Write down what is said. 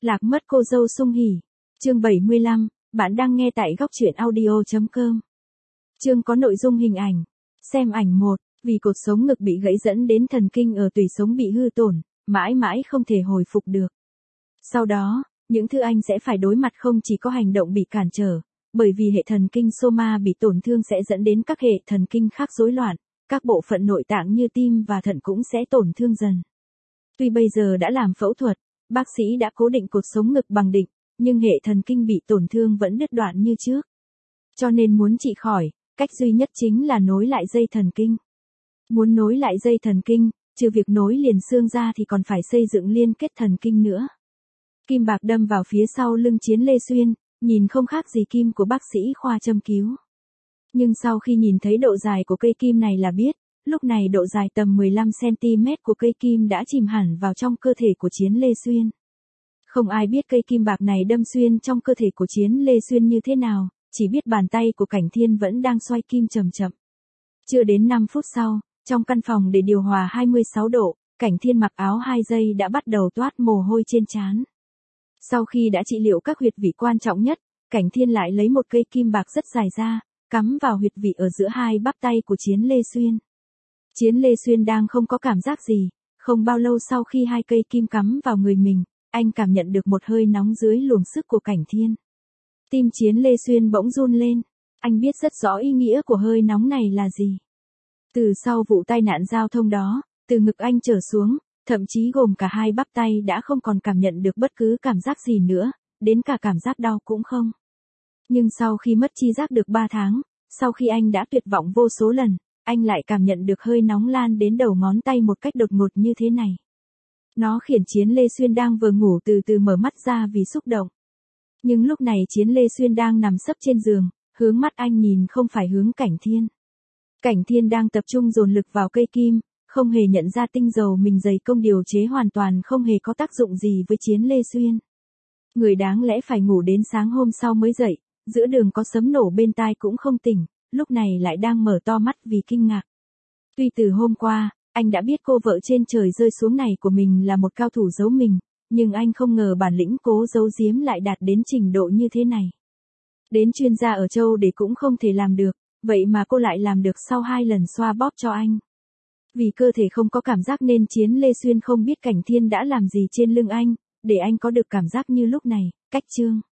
Lạc mất cô dâu Sung Hỉ. Chương 75, bạn đang nghe tại góc truyện audio.com. Chương có nội dung hình ảnh. Xem ảnh 1, vì cột sống ngực bị gãy dẫn đến thần kinh ở tủy sống bị hư tổn, mãi mãi không thể hồi phục được. Sau đó, những thứ anh sẽ phải đối mặt không chỉ có hành động bị cản trở, bởi vì hệ thần kinh soma bị tổn thương sẽ dẫn đến các hệ thần kinh khác rối loạn, các bộ phận nội tạng như tim và thận cũng sẽ tổn thương dần. Tuy bây giờ đã làm phẫu thuật, bác sĩ đã cố định cột sống ngực bằng định, nhưng hệ thần kinh bị tổn thương vẫn đứt đoạn như trước. Cho nên muốn trị khỏi, cách duy nhất chính là nối lại dây thần kinh. Muốn nối lại dây thần kinh, trừ việc nối liền xương ra thì còn phải xây dựng liên kết thần kinh nữa. Kim bạc đâm vào phía sau lưng Chiến Lê Xuyên, nhìn không khác gì kim của bác sĩ khoa châm cứu. Nhưng sau khi nhìn thấy độ dài của cây kim này là biết, lúc này độ dài tầm 15cm của cây kim đã chìm hẳn vào trong cơ thể của Chiến Lê Xuyên. Không ai biết cây kim bạc này đâm xuyên trong cơ thể của Chiến Lê Xuyên như thế nào, chỉ biết bàn tay của Cảnh Thiên vẫn đang xoay kim chậm chậm. Chưa đến 5 phút sau, trong căn phòng để điều hòa 26 độ, Cảnh Thiên mặc áo 2 giây đã bắt đầu toát mồ hôi trên trán. Sau khi đã trị liệu các huyệt vị quan trọng nhất, Cảnh Thiên lại lấy một cây kim bạc rất dài ra, cắm vào huyệt vị ở giữa hai bắp tay của Chiến Lê Xuyên. Chiến Lê Xuyên đang không có cảm giác gì, không bao lâu sau khi hai cây kim cắm vào người mình, anh cảm nhận được một hơi nóng dưới luồng sức của Cảnh Thiên. Tim Chiến Lê Xuyên bỗng run lên, anh biết rất rõ ý nghĩa của hơi nóng này là gì. Từ sau vụ tai nạn giao thông đó, từ ngực anh trở xuống, thậm chí gồm cả hai bắp tay đã không còn cảm nhận được bất cứ cảm giác gì nữa, đến cả cảm giác đau cũng không. Nhưng sau khi mất tri giác được 3 tháng, sau khi anh đã tuyệt vọng vô số lần, anh lại cảm nhận được hơi nóng lan đến đầu ngón tay một cách đột ngột như thế này. Nó khiến Chiến Lê Xuyên đang vừa ngủ từ từ mở mắt ra vì xúc động. Nhưng lúc này Chiến Lê Xuyên đang nằm sấp trên giường, hướng mắt anh nhìn không phải hướng Cảnh Thiên. Cảnh Thiên đang tập trung dồn lực vào cây kim, không hề nhận ra tinh dầu mình dày công điều chế hoàn toàn không hề có tác dụng gì với Chiến Lê Xuyên. Người đáng lẽ phải ngủ đến sáng hôm sau mới dậy, giữa đường có sấm nổ bên tai cũng không tỉnh, lúc này lại đang mở to mắt vì kinh ngạc. Tuy từ hôm qua, anh đã biết cô vợ trên trời rơi xuống này của mình là một cao thủ giấu mình, nhưng anh không ngờ bản lĩnh cố giấu giếm lại đạt đến trình độ như thế này. Đến chuyên gia ở châu để cũng không thể làm được, vậy mà cô lại làm được sau 2 lần xoa bóp cho anh. Vì cơ thể không có cảm giác nên Chiến Lê Xuyên không biết Cảnh Thiên đã làm gì trên lưng anh, để anh có được cảm giác như lúc này. Cách chương